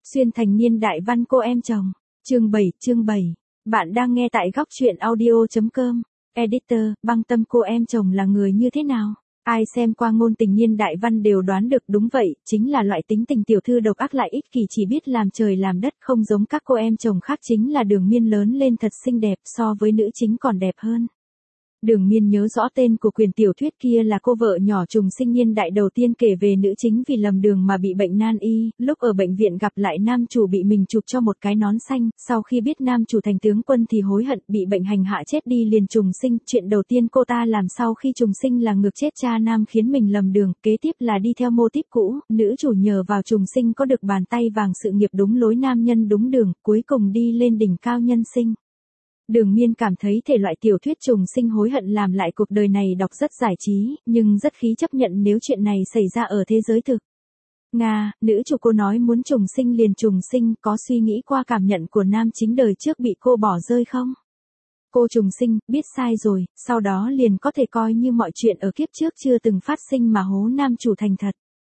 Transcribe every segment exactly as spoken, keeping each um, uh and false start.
Xuyên thành niên đại văn cô em chồng. Chương bảy, chương bảy. Bạn đang nghe tại góc truyện audio.com. Editor, băng tâm cô em chồng là người như thế nào? Ai xem qua ngôn tình niên đại văn đều đoán được, đúng vậy, chính là loại tính tình tiểu thư độc ác lại ích kỷ, chỉ biết làm trời làm đất, không giống các cô em chồng khác. Chính là Đường Miên lớn lên thật xinh đẹp, so với nữ chính còn đẹp hơn. Đường Miên nhớ rõ tên của quyển tiểu thuyết kia là cô vợ nhỏ trùng sinh niên đại đầu tiên kể về nữ chính vì lầm đường mà bị bệnh nan y, lúc ở bệnh viện gặp lại nam chủ bị mình chụp cho một cái nón xanh, sau khi biết nam chủ thành tướng quân thì hối hận, bị bệnh hành hạ chết đi liền trùng sinh. Chuyện đầu tiên cô ta làm sau khi trùng sinh là ngược chết cha nam khiến mình lầm đường, kế tiếp là đi theo mô típ cũ, nữ chủ nhờ vào trùng sinh có được bàn tay vàng, sự nghiệp đúng lối, nam nhân đúng đường, cuối cùng đi lên đỉnh cao nhân sinh. Đường Miên cảm thấy thể loại tiểu thuyết trùng sinh hối hận làm lại cuộc đời này đọc rất giải trí, nhưng rất khí chấp nhận nếu chuyện này xảy ra ở thế giới thực. Nga, nữ chủ cô nói muốn trùng sinh liền trùng sinh, có suy nghĩ qua cảm nhận của nam chính đời trước bị cô bỏ rơi không? Cô trùng sinh, biết sai rồi, sau đó liền có thể coi như mọi chuyện ở kiếp trước chưa từng phát sinh mà hố nam chủ thành thật.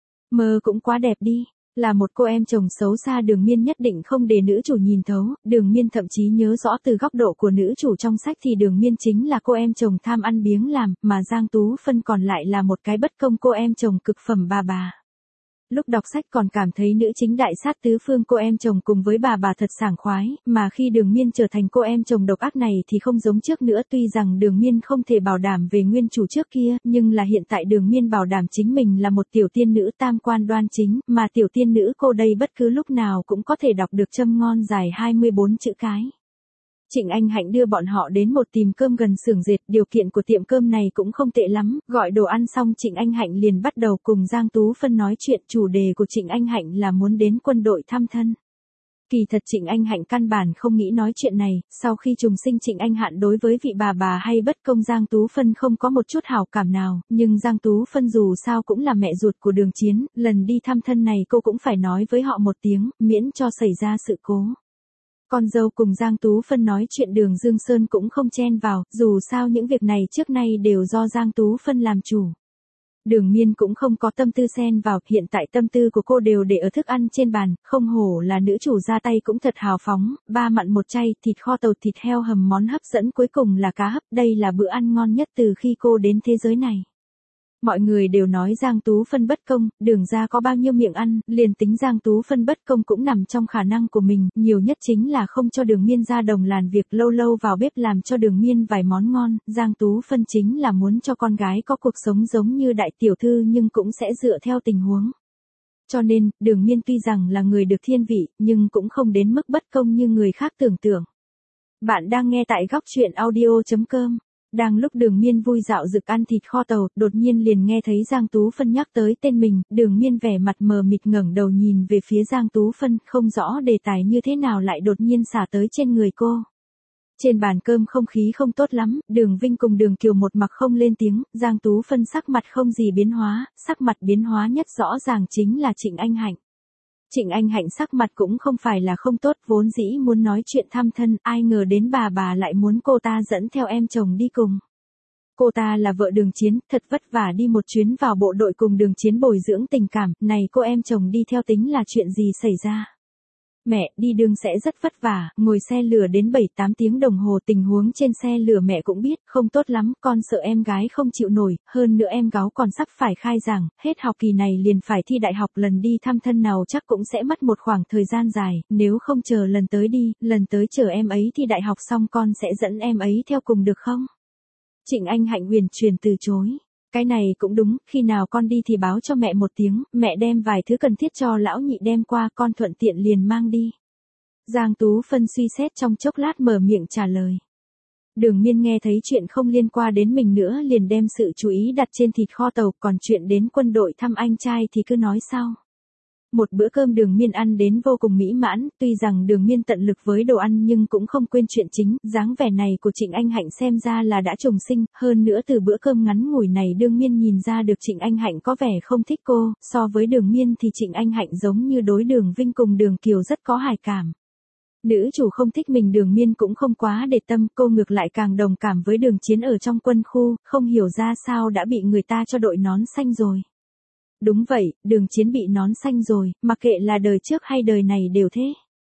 Mơ cũng quá đẹp đi. Là một cô em chồng xấu xa, Đường Miên nhất định không để nữ chủ nhìn thấu. Đường Miên thậm chí nhớ rõ từ góc độ của nữ chủ trong sách thì Đường Miên chính là cô em chồng tham ăn biếng làm, mà Giang Tú Phân còn lại là một cái bất công cô em chồng cực phẩm bà bà. Lúc đọc sách còn cảm thấy nữ chính đại sát tứ phương, cô em chồng cùng với bà bà thật sảng khoái, mà khi Đường Miên trở thành cô em chồng độc ác này thì không giống trước nữa. Tuy rằng Đường Miên không thể bảo đảm về nguyên chủ trước kia, nhưng là hiện tại Đường Miên bảo đảm chính mình là một tiểu tiên nữ tam quan đoan chính, mà tiểu tiên nữ cô đây bất cứ lúc nào cũng có thể đọc được châm ngon dài hai mươi bốn chữ cái. Trịnh Anh Hạnh đưa bọn họ đến một tiệm cơm gần xưởng dệt, điều kiện của tiệm cơm này cũng không tệ lắm, gọi đồ ăn xong Trịnh Anh Hạnh liền bắt đầu cùng Giang Tú Phân nói chuyện. Chủ đề của Trịnh Anh Hạnh là muốn đến quân đội thăm thân. Kỳ thật Trịnh Anh Hạnh căn bản không nghĩ nói chuyện này, sau khi trùng sinh Trịnh Anh Hạnh đối với vị bà bà hay bất công Giang Tú Phân không có một chút hảo cảm nào, nhưng Giang Tú Phân dù sao cũng là mẹ ruột của Đường Chiến, lần đi thăm thân này cô cũng phải nói với họ một tiếng, miễn cho xảy ra sự cố. Con dâu cùng Giang Tú Phân nói chuyện, Đường Dương Sơn cũng không chen vào, dù sao những việc này trước nay đều do Giang Tú Phân làm chủ. Đường Miên cũng không có tâm tư xen vào, hiện tại tâm tư của cô đều để ở thức ăn trên bàn, không hổ là nữ chủ ra tay cũng thật hào phóng, ba mặn một chay, thịt kho tàu, thịt heo hầm, món hấp dẫn cuối cùng là cá hấp, đây là bữa ăn ngon nhất từ khi cô đến thế giới này. Mọi người đều nói Giang Tú Phân bất công, Đường ra có bao nhiêu miệng ăn, liền tính Giang Tú Phân bất công cũng nằm trong khả năng của mình, nhiều nhất chính là không cho Đường Miên ra đồng làn việc, lâu lâu vào bếp làm cho Đường Miên vài món ngon. Giang Tú Phân chính là muốn cho con gái có cuộc sống giống như đại tiểu thư nhưng cũng sẽ dựa theo tình huống. Cho nên, Đường Miên tuy rằng là người được thiên vị, nhưng cũng không đến mức bất công như người khác tưởng tượng. Bạn đang nghe tại góc truyện audio.com. Đang lúc Đường Miên vui dạo rực ăn thịt kho tàu, đột nhiên liền nghe thấy Giang Tú Phân nhắc tới tên mình, Đường Miên vẻ mặt mờ mịt ngẩng đầu nhìn về phía Giang Tú Phân, không rõ đề tài như thế nào lại đột nhiên xả tới trên người cô. Trên bàn cơm không khí không tốt lắm, Đường Vinh cùng Đường Kiều một mặc không lên tiếng, Giang Tú Phân sắc mặt không gì biến hóa, sắc mặt biến hóa nhất rõ ràng chính là Trịnh Anh Hạnh. Trịnh Anh Hạnh sắc mặt cũng không phải là không tốt, vốn dĩ muốn nói chuyện thăm thân, ai ngờ đến bà bà lại muốn cô ta dẫn theo em chồng đi cùng. Cô ta là vợ Đường Chiến, thật vất vả đi một chuyến vào bộ đội cùng Đường Chiến bồi dưỡng tình cảm, này cô em chồng đi theo tính là chuyện gì xảy ra. Mẹ, đi đường sẽ rất vất vả, ngồi xe lửa đến bảy tám tiếng đồng hồ, tình huống trên xe lửa mẹ cũng biết, không tốt lắm, con sợ em gái không chịu nổi, hơn nữa em gái còn sắp phải khai giảng, hết học kỳ này liền phải thi đại học, lần đi thăm thân nào chắc cũng sẽ mất một khoảng thời gian dài, nếu không chờ lần tới đi, lần tới chờ em ấy thi đại học xong con sẽ dẫn em ấy theo cùng được không? Trịnh Anh Hạnh huyền truyền từ chối. Cái này cũng đúng, khi nào con đi thì báo cho mẹ một tiếng, mẹ đem vài thứ cần thiết cho lão nhị đem qua, con thuận tiện liền mang đi. Giang Tú Phân suy xét trong chốc lát mở miệng trả lời. Đường Miên nghe thấy chuyện không liên quan đến mình nữa liền đem sự chú ý đặt trên thịt kho tàu, còn chuyện đến quân đội thăm anh trai thì cứ nói sau. Một bữa cơm Đường Miên ăn đến vô cùng mỹ mãn, tuy rằng Đường Miên tận lực với đồ ăn nhưng cũng không quên chuyện chính, dáng vẻ này của Trịnh Anh Hạnh xem ra là đã trùng sinh, hơn nữa từ bữa cơm ngắn ngủi này Đường Miên nhìn ra được Trịnh Anh Hạnh có vẻ không thích cô, so với Đường Miên thì Trịnh Anh Hạnh giống như đối Đường Vinh cùng Đường Kiều rất có hài cảm. Nữ chủ không thích mình Đường Miên cũng không quá để tâm, cô ngược lại càng đồng cảm với Đường Chiến ở trong quân khu, không hiểu ra sao đã bị người ta cho đội nón xanh rồi. Đúng vậy, Đường Chiến bị nón xanh rồi, mặc kệ là đời trước hay đời này đều thế.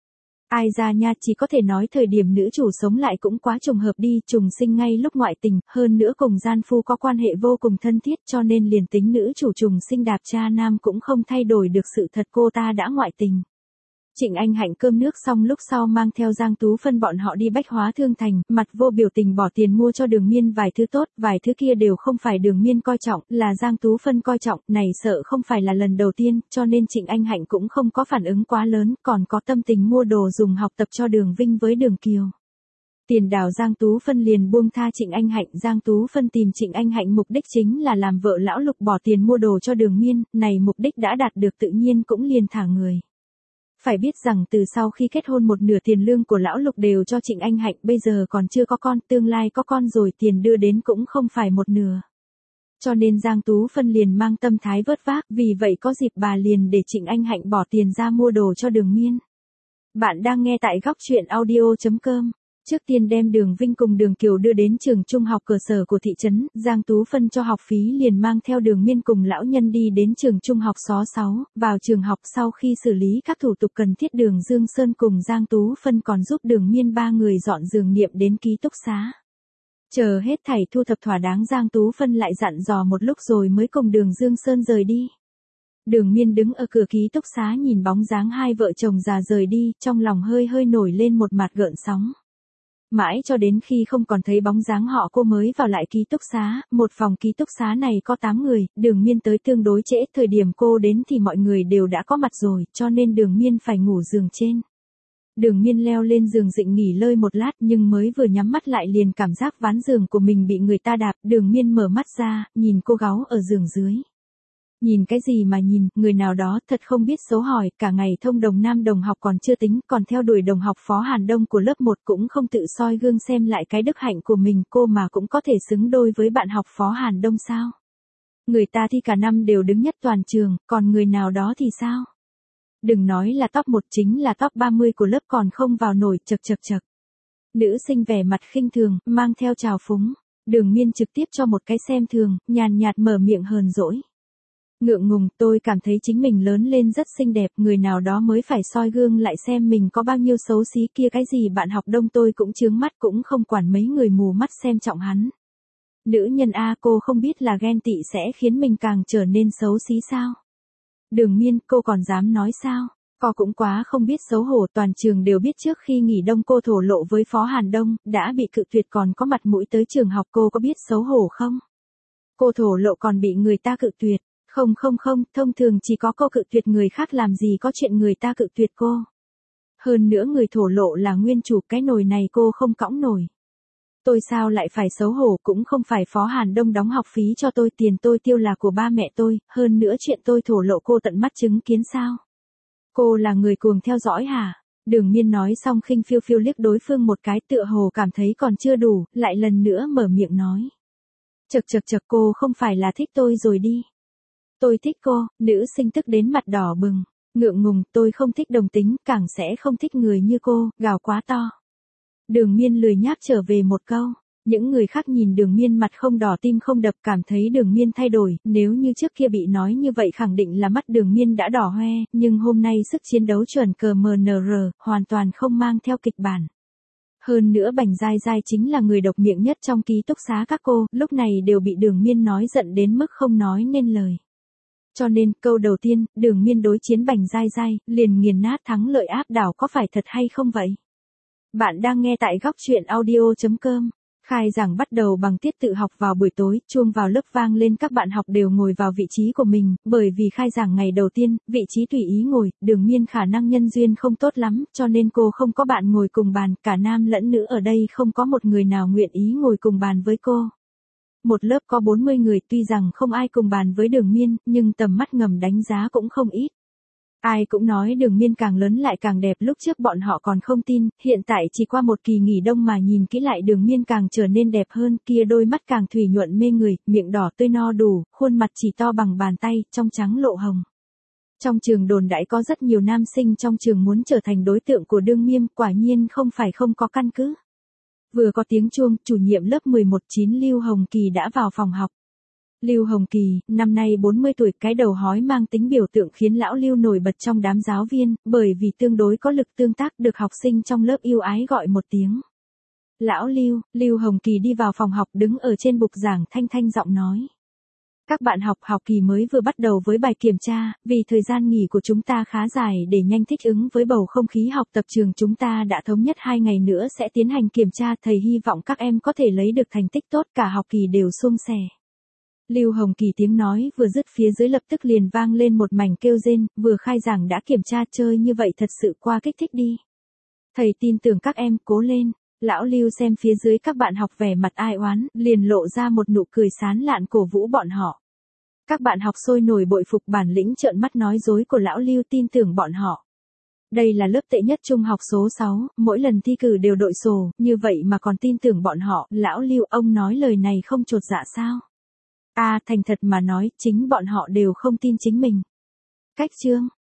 Ai ra nha, chỉ có thể nói thời điểm nữ chủ sống lại cũng quá trùng hợp đi, trùng sinh ngay lúc ngoại tình, hơn nữa cùng gian phu có quan hệ vô cùng thân thiết, cho nên liền tính nữ chủ trùng sinh đạp cha nam cũng không thay đổi được sự thật cô ta đã ngoại tình. Trịnh Anh Hạnh cơm nước xong lúc sau mang theo Giang Tú Phân bọn họ đi Bách Hóa Thương Thành, mặt vô biểu tình bỏ tiền mua cho Đường Miên vài thứ tốt, vài thứ kia đều không phải Đường Miên coi trọng, là Giang Tú Phân coi trọng, này sợ không phải là lần đầu tiên, cho nên Trịnh Anh Hạnh cũng không có phản ứng quá lớn, còn có tâm tình mua đồ dùng học tập cho Đường Vinh với Đường Kiều. Tiền đào Giang Tú Phân liền buông tha Trịnh Anh Hạnh, Giang Tú Phân tìm Trịnh Anh Hạnh mục đích chính là làm vợ lão Lục bỏ tiền mua đồ cho Đường Miên, này mục đích đã đạt được tự nhiên cũng liền thả người. Phải biết rằng từ sau khi kết hôn một nửa tiền lương của lão Lục đều cho Trịnh Anh Hạnh, bây giờ còn chưa có con, tương lai có con rồi tiền đưa đến cũng không phải một nửa. Cho nên Giang Tú Phân liền mang tâm thái vớt vát, vì vậy có dịp bà liền để Trịnh Anh Hạnh bỏ tiền ra mua đồ cho Đường Miên. Bạn đang nghe tại góc truyện audio chấm com. Trước tiên đem Đường Vinh cùng Đường Kiều đưa đến trường trung học cơ sở của thị trấn, Giang Tú Phân cho học phí liền mang theo Đường Miên cùng lão nhân đi đến trường trung học xó sáu, vào trường học sau khi xử lý các thủ tục cần thiết Đường Dương Sơn cùng Giang Tú Phân còn giúp Đường Miên ba người dọn giường niệm đến ký túc xá. Chờ hết thảy thu thập thỏa đáng Giang Tú Phân lại dặn dò một lúc rồi mới cùng Đường Dương Sơn rời đi. Đường Miên đứng ở cửa ký túc xá nhìn bóng dáng hai vợ chồng già rời đi, trong lòng hơi hơi nổi lên một mặt gợn sóng. Mãi cho đến khi không còn thấy bóng dáng họ cô mới vào lại ký túc xá, một phòng ký túc xá này có tám người, Đường Miên tới tương đối trễ, thời điểm cô đến thì mọi người đều đã có mặt rồi, cho nên Đường Miên phải ngủ giường trên. Đường Miên leo lên giường dịnh nghỉ lơi một lát nhưng mới vừa nhắm mắt lại liền cảm giác ván giường của mình bị người ta đạp, Đường Miên mở mắt ra, nhìn cô gấu ở giường dưới. Nhìn cái gì mà nhìn, người nào đó thật không biết xấu hỏi, cả ngày thông đồng nam đồng học còn chưa tính, còn theo đuổi đồng học Phó Hàn Đông của lớp một cũng không tự soi gương xem lại cái đức hạnh của mình, cô mà cũng có thể xứng đôi với bạn học Phó Hàn Đông sao? Người ta thi cả năm đều đứng nhất toàn trường, còn người nào đó thì sao? Đừng nói là top một, chính là top ba mươi của lớp còn không vào nổi, chật chật chật. Nữ sinh vẻ mặt khinh thường, mang theo trào phúng, Đường Miên trực tiếp cho một cái xem thường, nhàn nhạt mở miệng hờn dỗi. Ngượng ngùng, tôi cảm thấy chính mình lớn lên rất xinh đẹp, người nào đó mới phải soi gương lại xem mình có bao nhiêu xấu xí kia, cái gì bạn học Đông tôi cũng chướng mắt, cũng không quản mấy người mù mắt xem trọng hắn. Nữ nhân A, cô không biết là ghen tị sẽ khiến mình càng trở nên xấu xí sao? Đường Miên, cô còn dám nói sao? Cô cũng quá không biết xấu hổ, toàn trường đều biết trước khi nghỉ đông cô thổ lộ với Phó Hàn Đông, đã bị cự tuyệt còn có mặt mũi tới trường học, cô có biết xấu hổ không? Cô thổ lộ còn bị người ta cự tuyệt. Không không không, thông thường chỉ có cô cự tuyệt người khác, làm gì có chuyện người ta cự tuyệt cô. Hơn nữa người thổ lộ là nguyên chủ, cái nồi này cô không cõng nổi. Tôi sao lại phải xấu hổ, cũng không phải Phó Hàn Đông đóng học phí cho tôi, tiền tôi tiêu là của ba mẹ tôi, hơn nữa chuyện tôi thổ lộ cô tận mắt chứng kiến sao? Cô là người cuồng theo dõi hả? Đường Miên nói xong khinh phiêu phiêu liếc đối phương một cái, tựa hồ cảm thấy còn chưa đủ, lại lần nữa mở miệng nói. Chật chật chật, cô không phải là thích tôi rồi đi. Tôi thích cô, nữ sinh tức đến mặt đỏ bừng, ngượng ngùng, tôi không thích đồng tính, càng sẽ không thích người như cô, gào quá to. Đường Miên lười nhác trở về một câu, những người khác nhìn Đường Miên mặt không đỏ tim không đập, cảm thấy Đường Miên thay đổi, nếu như trước kia bị nói như vậy khẳng định là mắt Đường Miên đã đỏ hoe, nhưng hôm nay sức chiến đấu chuẩn cờ em en rờ, hoàn toàn không mang theo kịch bản. Hơn nữa Bành Giai Giai chính là người độc miệng nhất trong ký túc xá các cô, lúc này đều bị Đường Miên nói giận đến mức không nói nên lời. Cho nên, câu đầu tiên, Đường Miên đối chiến Bành Giai Giai, liền nghiền nát thắng lợi áp đảo, có phải thật hay không vậy? Bạn đang nghe tại góc truyện audio chấm com. Khai giảng bắt đầu bằng tiết tự học vào buổi tối, chuông vào lớp vang lên, các bạn học đều ngồi vào vị trí của mình, bởi vì khai giảng ngày đầu tiên, vị trí tùy ý ngồi, Đường Miên khả năng nhân duyên không tốt lắm, cho nên cô không có bạn ngồi cùng bàn, cả nam lẫn nữ ở đây không có một người nào nguyện ý ngồi cùng bàn với cô. Một lớp có bốn mươi người, tuy rằng không ai cùng bàn với Đường Miên, nhưng tầm mắt ngầm đánh giá cũng không ít. Ai cũng nói Đường Miên càng lớn lại càng đẹp, lúc trước bọn họ còn không tin, hiện tại chỉ qua một kỳ nghỉ đông mà nhìn kỹ lại Đường Miên càng trở nên đẹp hơn, kia đôi mắt càng thủy nhuận mê người, miệng đỏ tươi no đủ, khuôn mặt chỉ to bằng bàn tay, trong trắng lộ hồng. Trong trường đồn đãi có rất nhiều nam sinh trong trường muốn trở thành đối tượng của Đường Miên, quả nhiên không phải không có căn cứ. Vừa có tiếng chuông, chủ nhiệm lớp mười một chín Lưu Hồng Kỳ đã vào phòng học. Lưu Hồng Kỳ, năm nay bốn mươi tuổi, cái đầu hói mang tính biểu tượng khiến lão Lưu nổi bật trong đám giáo viên, bởi vì tương đối có lực tương tác, được học sinh trong lớp yêu ái gọi một tiếng. Lão Lưu. Lưu Hồng Kỳ đi vào phòng học, đứng ở trên bục giảng, thanh thanh giọng nói. Các bạn học, học kỳ mới vừa bắt đầu với bài kiểm tra, vì thời gian nghỉ của chúng ta khá dài để nhanh thích ứng với bầu không khí học tập trường chúng ta đã thống nhất hai ngày nữa sẽ tiến hành kiểm tra, thầy hy vọng các em có thể lấy được thành tích tốt, cả học kỳ đều suôn sẻ. Lưu Hồng Kỳ tiếng nói vừa dứt, phía dưới lập tức liền vang lên một mảnh kêu rên, vừa khai giảng đã kiểm tra, chơi như vậy thật sự quá kích thích đi. Thầy tin tưởng các em, cố lên. Lão Lưu xem phía dưới các bạn học vẻ mặt ai oán, liền lộ ra một nụ cười sán lạn cổ vũ bọn họ. Các bạn học sôi nổi bội phục bản lĩnh trợn mắt nói dối của lão Lưu, tin tưởng bọn họ. Đây là lớp tệ nhất trung học số sáu, mỗi lần thi cử đều đội sổ, như vậy mà còn tin tưởng bọn họ. Lão Lưu, ông nói lời này không chột dạ sao? À, thành thật mà nói, chính bọn họ đều không tin chính mình. Cách chương.